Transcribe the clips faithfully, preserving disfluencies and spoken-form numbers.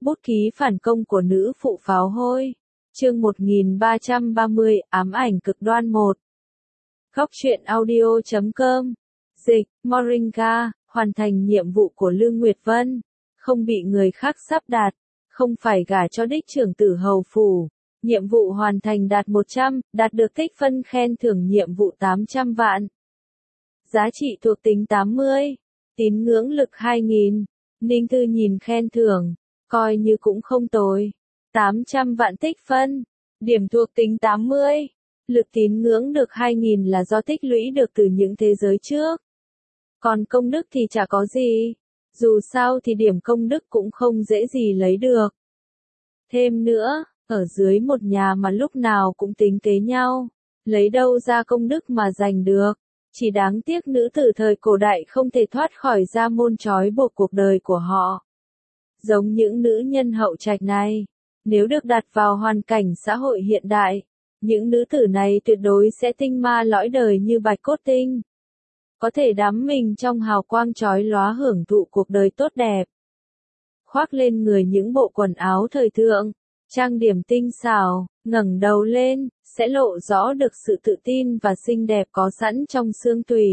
Bút ký phản công của nữ phụ pháo hôi. Chương một nghìn ba trăm ba mươi, ám ảnh cực đoan một. Góc truyện audio chấm com. Dịch, Moringa, hoàn thành nhiệm vụ của Lương Nguyệt Vân. Không bị người khác sắp đặt. Không phải gả cho đích trưởng tử hầu phủ. Nhiệm vụ hoàn thành đạt một trăm, đạt được tích phân khen thưởng nhiệm vụ tám trăm vạn. Giá trị thuộc tính tám mươi. Tín ngưỡng lực hai nghìn. Ninh Thư nhìn khen thưởng. Coi như cũng không tồi. tám trăm vạn tích phân. Điểm thuộc tính tám mươi. Lực tín ngưỡng được hai nghìn là do tích lũy được từ những thế giới trước. Còn công đức thì chả có gì. Dù sao thì điểm công đức cũng không dễ gì lấy được. Thêm nữa, ở dưới một nhà mà lúc nào cũng tính kế nhau. Lấy đâu ra công đức mà giành được. Chỉ đáng tiếc nữ tử thời cổ đại không thể thoát khỏi gia môn trói buộc cuộc đời của họ. Giống những nữ nhân hậu trạch này, nếu được đặt vào hoàn cảnh xã hội hiện đại, những nữ tử này tuyệt đối sẽ tinh ma lõi đời như bạch cốt tinh. Có thể đắm mình trong hào quang chói lóa hưởng thụ cuộc đời tốt đẹp. Khoác lên người những bộ quần áo thời thượng, trang điểm tinh xảo, ngẩng đầu lên, sẽ lộ rõ được sự tự tin và xinh đẹp có sẵn trong xương tủy.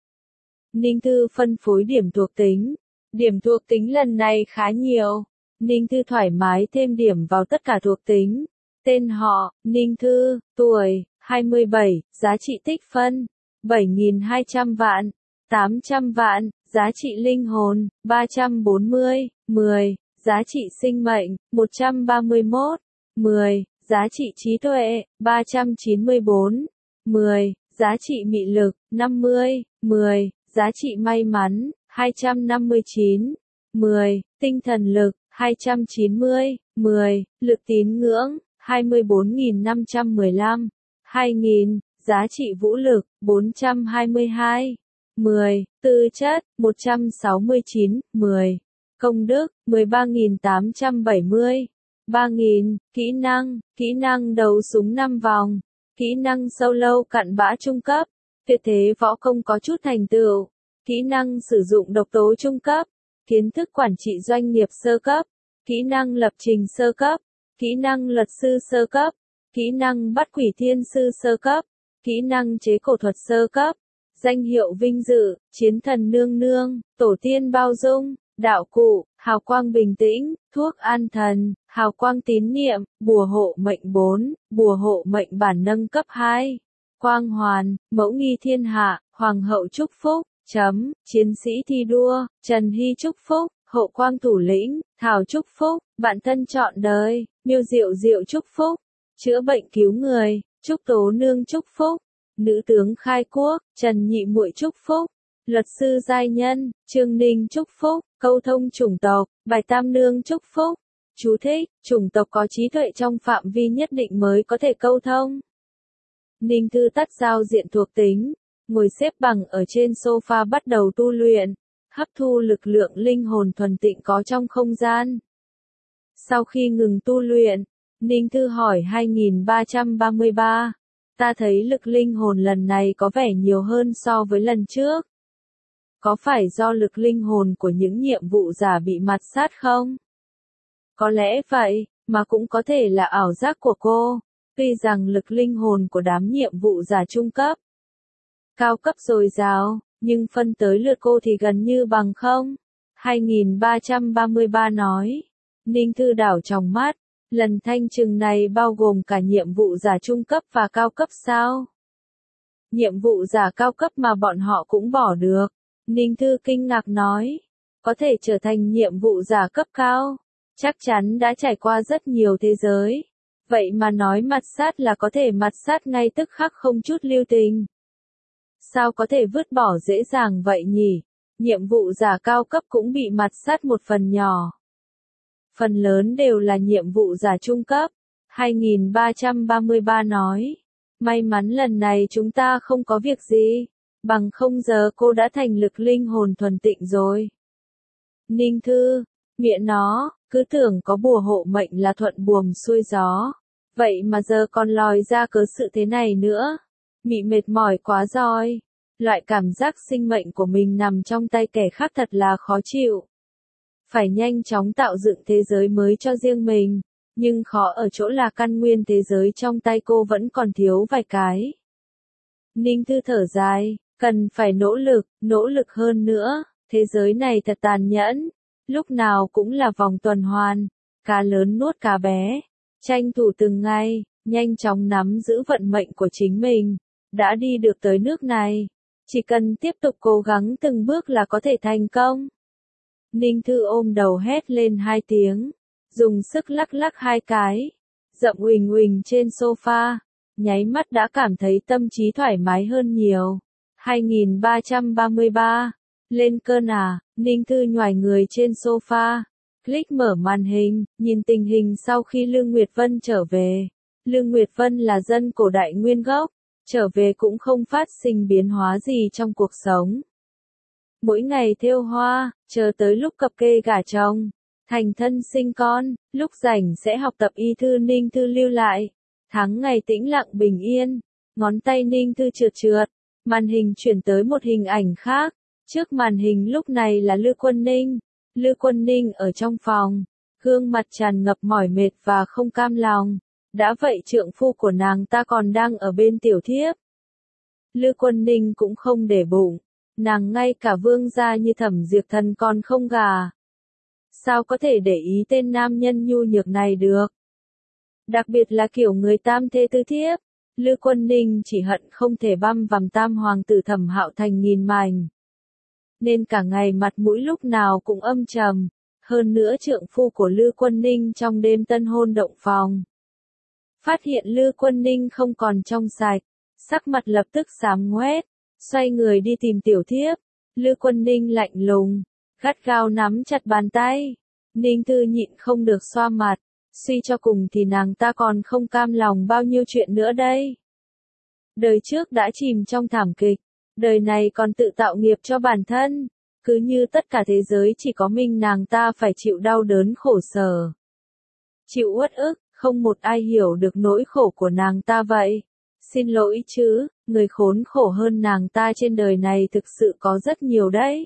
Ninh Thư phân phối điểm thuộc tính. Điểm thuộc tính lần này khá nhiều. Ninh Thư thoải mái thêm điểm vào tất cả thuộc tính. Tên họ, Ninh Thư, tuổi, hai mươi bảy, giá trị tích phân, bảy nghìn hai trăm vạn, tám trăm vạn, giá trị linh hồn, ba trăm bốn mươi, mười, giá trị sinh mệnh, một trăm ba mươi mốt, mười, giá trị trí tuệ, ba trăm chín mươi bốn, mười, giá trị mị lực, năm mươi, mười, giá trị may mắn, hai trăm năm mươi chín, mười, tinh thần lực, hai trăm chín mươi, mười, lực tín ngưỡng, hai mươi bốn nghìn năm trăm mười lăm, hai nghìn, giá trị vũ lực, bốn trăm hai mươi hai, mười, tư chất, một trăm sáu mươi chín, mười, công đức, mười ba nghìn tám trăm bảy mươi, ba nghìn, kỹ năng, kỹ năng đấu súng năm vòng, kỹ năng sâu lâu cặn bã trung cấp, tuyệt thế võ công có chút thành tựu, kỹ năng sử dụng độc tố trung cấp, kiến thức quản trị doanh nghiệp sơ cấp, kỹ năng lập trình sơ cấp, kỹ năng luật sư sơ cấp, kỹ năng bắt quỷ thiên sư sơ cấp, kỹ năng chế cổ thuật sơ cấp, danh hiệu vinh dự, chiến thần nương nương, tổ tiên bao dung, đạo cụ, hào quang bình tĩnh, thuốc an thần, hào quang tín niệm, bùa hộ mệnh bốn, bùa hộ mệnh bản nâng cấp hai, quang hoàn, mẫu nghi thiên hạ, hoàng hậu chúc phúc, chấm, chiến sĩ thi đua, Trần Hy chúc phúc, hộ quang thủ lĩnh, Thảo chúc phúc, bạn thân trọn đời, Miêu Diệu Diệu chúc phúc, chữa bệnh cứu người, Trúc Tố Nương chúc phúc, nữ tướng khai quốc, Trần Nhị Muội chúc phúc, luật sư giai nhân, Trương Ninh chúc phúc, câu thông chủng tộc, Bài Tam Nương chúc phúc. Chú thích, chủng tộc có trí tuệ trong phạm vi nhất định mới có thể câu thông. Ninh Thư tắt giao diện thuộc tính, ngồi xếp bằng ở trên sofa bắt đầu tu luyện, hấp thu lực lượng linh hồn thuần tịnh có trong không gian. Sau khi ngừng tu luyện, Ninh Thư hỏi hai nghìn ba trăm ba mươi ba, ta thấy lực linh hồn lần này có vẻ nhiều hơn so với lần trước. Có phải do lực linh hồn của những nhiệm vụ giả bị mạt sát không? Có lẽ vậy, mà cũng có thể là ảo giác của cô. Tuy rằng lực linh hồn của đám nhiệm vụ giả trung cấp, cao cấp dồi dào, nhưng phân tới lượt cô thì gần như bằng không. hai nghìn ba trăm ba mươi ba nói. Ninh Thư đảo tròng mắt, lần thanh trừng này bao gồm cả nhiệm vụ giả trung cấp và cao cấp sao? Nhiệm vụ giả cao cấp mà bọn họ cũng bỏ được. Ninh Thư kinh ngạc nói, có thể trở thành nhiệm vụ giả cấp cao, chắc chắn đã trải qua rất nhiều thế giới. Vậy mà nói mạt sát là có thể mạt sát ngay tức khắc không chút lưu tình. Sao có thể vứt bỏ dễ dàng vậy nhỉ? Nhiệm vụ giả cao cấp cũng bị mạt sát một phần nhỏ. Phần lớn đều là nhiệm vụ giả trung cấp. hai nghìn ba trăm ba mươi ba nói, may mắn lần này chúng ta không có việc gì. Bằng không giờ cô đã thành lực linh hồn thuần tịnh rồi. Ninh Thư, miệng nó, cứ tưởng có bùa hộ mệnh là thuận buồm xuôi gió. Vậy mà giờ còn lòi ra cớ sự thế này nữa. Mị mệt mỏi quá rồi. Loại cảm giác sinh mệnh của mình nằm trong tay kẻ khác thật là khó chịu. phải nhanh chóng tạo dựng thế giới mới cho riêng mình, nhưng khó ở chỗ là căn nguyên thế giới trong tay cô vẫn còn thiếu vài cái. Ninh Thư thở dài, cần phải nỗ lực, nỗ lực hơn nữa, thế giới này thật tàn nhẫn, lúc nào cũng là vòng tuần hoàn, cá lớn nuốt cá bé, tranh thủ từng ngày, nhanh chóng nắm giữ vận mệnh của chính mình, đã đi được tới nước này, chỉ cần tiếp tục cố gắng từng bước là có thể thành công. Ninh Thư ôm đầu hét lên hai tiếng, dùng sức lắc lắc hai cái, dậm uỳnh uỳnh trên sofa, nháy mắt đã cảm thấy tâm trí thoải mái hơn nhiều. hai nghìn ba trăm ba mươi ba, lên cơn à, Ninh Thư nhoài người trên sofa, click mở màn hình, nhìn tình hình sau khi Lương Nguyệt Vân trở về. Lương Nguyệt Vân là dân cổ đại nguyên gốc, trở về cũng không phát sinh biến hóa gì trong cuộc sống. Mỗi ngày thêu hoa, chờ tới lúc cập kê gả chồng, thành thân sinh con, lúc rảnh sẽ học tập y thư. Ninh Thư lưu lại. Tháng ngày tĩnh lặng bình yên, ngón tay Ninh Thư trượt trượt, màn hình chuyển tới một hình ảnh khác. Trước màn hình lúc này là Lư Quân Ninh. Lư Quân Ninh ở trong phòng, gương mặt tràn ngập mỏi mệt và không cam lòng. Đã vậy trượng phu của nàng ta còn đang ở bên tiểu thiếp. Lư Quân Ninh cũng không để bụng, nàng ngay cả vương gia như Thẩm Diệp Thần còn không gả. Sao có thể để ý tên nam nhân nhu nhược này được? Đặc biệt là kiểu người tam thê tư thiếp, Lư Quân Ninh chỉ hận không thể băm vằm tam hoàng tử Thẩm Hạo thành nghìn mảnh. Nên cả ngày mặt mũi lúc nào cũng âm trầm, hơn nữa trượng phu của Lư Quân Ninh trong đêm tân hôn động phòng. Phát hiện Lư Quân Ninh không còn trong sạch, sắc mặt lập tức xám ngoét, xoay người đi tìm tiểu thiếp. Lư Quân Ninh lạnh lùng, gắt gao nắm chặt bàn tay. Ninh Thư nhịn không được xoa mặt, suy cho cùng thì nàng ta còn không cam lòng bao nhiêu chuyện nữa đây. Đời trước đã chìm trong thảm kịch, đời này còn tự tạo nghiệp cho bản thân, cứ như tất cả thế giới chỉ có mình nàng ta phải chịu đau đớn khổ sở. Chịu uất ức, không một ai hiểu được nỗi khổ của nàng ta vậy. Xin lỗi chứ, người khốn khổ hơn nàng ta trên đời này thực sự có rất nhiều đấy.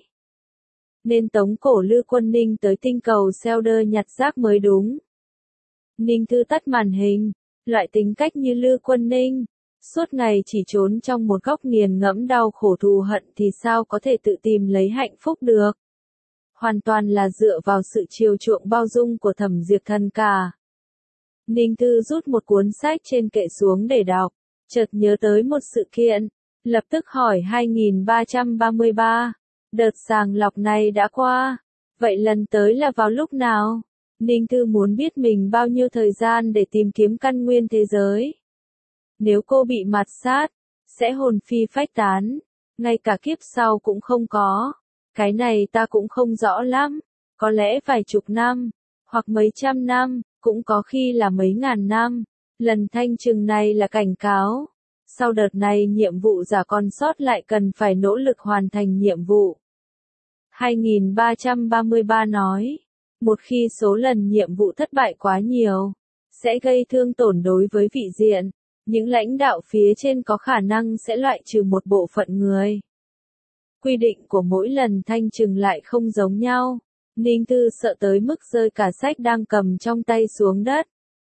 Nên tống cổ Lư Quân Ninh tới tinh cầu Selder nhặt rác mới đúng. Ninh Thư tắt màn hình, loại tính cách như Lư Quân Ninh, suốt ngày chỉ trốn trong một góc nghiền ngẫm đau khổ thù hận thì sao có thể tự tìm lấy hạnh phúc được. Hoàn toàn là dựa vào sự chiều chuộng bao dung của Thẩm Diệp Thần cả. Ninh Thư rút một cuốn sách trên kệ xuống để đọc, chợt nhớ tới một sự kiện, lập tức hỏi hai nghìn ba trăm ba mươi ba, đợt sàng lọc này đã qua, vậy lần tới là vào lúc nào? Ninh Thư muốn biết mình bao nhiêu thời gian để tìm kiếm căn nguyên thế giới. Nếu cô bị mạt sát, sẽ hồn phi phách tán, ngay cả kiếp sau cũng không có. Cái này ta cũng không rõ lắm, có lẽ vài chục năm, hoặc mấy trăm năm, cũng có khi là mấy ngàn năm. Lần thanh trừng này là cảnh cáo. Sau đợt này nhiệm vụ giả còn sót lại cần phải nỗ lực hoàn thành nhiệm vụ. hai nghìn ba trăm ba mươi ba nói, một khi số lần nhiệm vụ thất bại quá nhiều, sẽ gây thương tổn đối với vị diện. Những lãnh đạo phía trên có khả năng sẽ loại trừ một bộ phận người. Quy định của mỗi lần thanh trừng lại không giống nhau. Ninh Thư sợ tới mức rơi cả sách đang cầm trong tay xuống đất.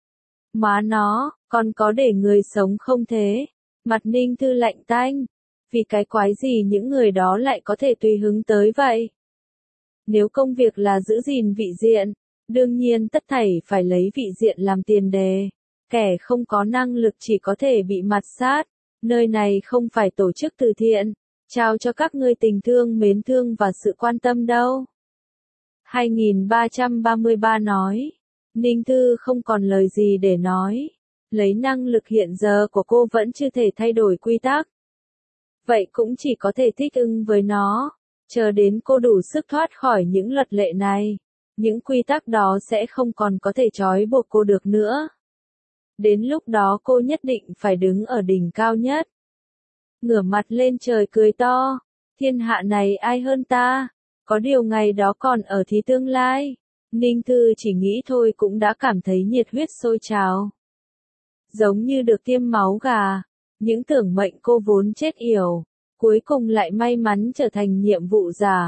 Má nó, còn có để người sống không thế? Mặt Ninh Thư lạnh tanh. Vì cái quái gì những người đó lại có thể tùy hứng tới vậy? Nếu công việc là giữ gìn vị diện, đương nhiên tất thảy phải lấy vị diện làm tiền đề. Kẻ không có năng lực chỉ có thể bị mạt sát. Nơi này không phải tổ chức từ thiện, trao cho các ngươi tình thương mến thương và sự quan tâm đâu. hai nghìn ba trăm ba mươi ba nói. Ninh Thư không còn lời gì để nói. Lấy năng lực hiện giờ của cô vẫn chưa thể thay đổi quy tắc. Vậy cũng chỉ có thể thích ứng với nó. Chờ đến cô đủ sức thoát khỏi những luật lệ này. Những quy tắc đó sẽ không còn có thể trói buộc cô được nữa. Đến lúc đó cô nhất định phải đứng ở đỉnh cao nhất. Ngửa mặt lên trời cười to. Thiên hạ này ai hơn ta? Có điều ngày đó còn ở thì tương lai. Ninh Thư chỉ nghĩ thôi cũng đã cảm thấy nhiệt huyết sôi trào. Giống như được tiêm máu gà. Những tưởng mệnh cô vốn chết yểu, cuối cùng lại may mắn trở thành nhiệm vụ giả.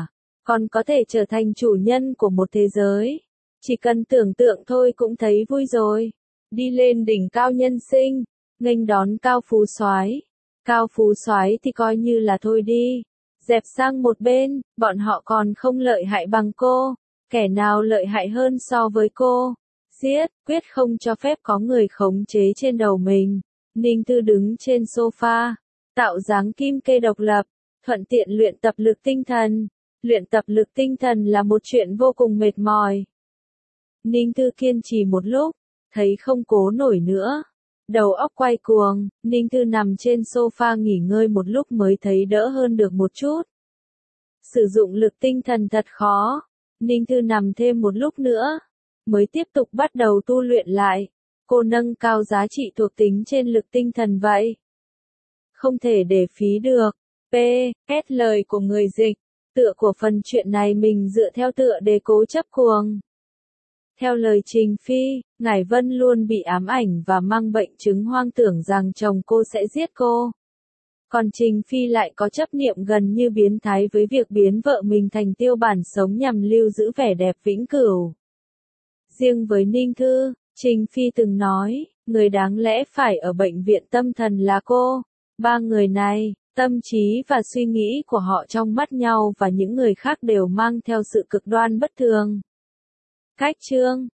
còn có thể trở thành chủ nhân của một thế giới. Chỉ cần tưởng tượng thôi cũng thấy vui rồi. Đi lên đỉnh cao nhân sinh, nghênh đón Cao Phú Soái. Cao Phú Soái thì coi như là thôi đi. Dẹp sang một bên, bọn họ còn không lợi hại bằng cô. Kẻ nào lợi hại hơn so với cô? Giết, quyết không cho phép có người khống chế trên đầu mình. Ninh Thư đứng trên sofa, tạo dáng kim kê độc lập, thuận tiện luyện tập lực tinh thần. Luyện tập lực tinh thần là một chuyện vô cùng mệt mỏi. Ninh Thư kiên trì một lúc, thấy không cố nổi nữa. Đầu óc quay cuồng, Ninh Thư nằm trên sofa nghỉ ngơi một lúc mới thấy đỡ hơn được một chút. Sử dụng lực tinh thần thật khó. Ninh Thư nằm thêm một lúc nữa, mới tiếp tục bắt đầu tu luyện lại. Cô nâng cao giá trị thuộc tính trên lực tinh thần vậy. Không thể để phí được. P. Kết lời của người dịch. Tựa của phần chuyện này mình dựa theo tựa đề Cố chấp cuồng. Theo lời Trình Phi, Ngải Vân luôn bị ám ảnh và mang bệnh chứng hoang tưởng rằng chồng cô sẽ giết cô. Còn Trình Phi lại có chấp niệm gần như biến thái với việc biến vợ mình thành tiêu bản sống nhằm lưu giữ vẻ đẹp vĩnh cửu. Riêng với Ninh Thư, Trình Phi từng nói, người đáng lẽ phải ở bệnh viện tâm thần là cô. Ba người này, tâm trí và suy nghĩ của họ trong mắt nhau và những người khác đều mang theo sự cực đoan bất thường. Cách chương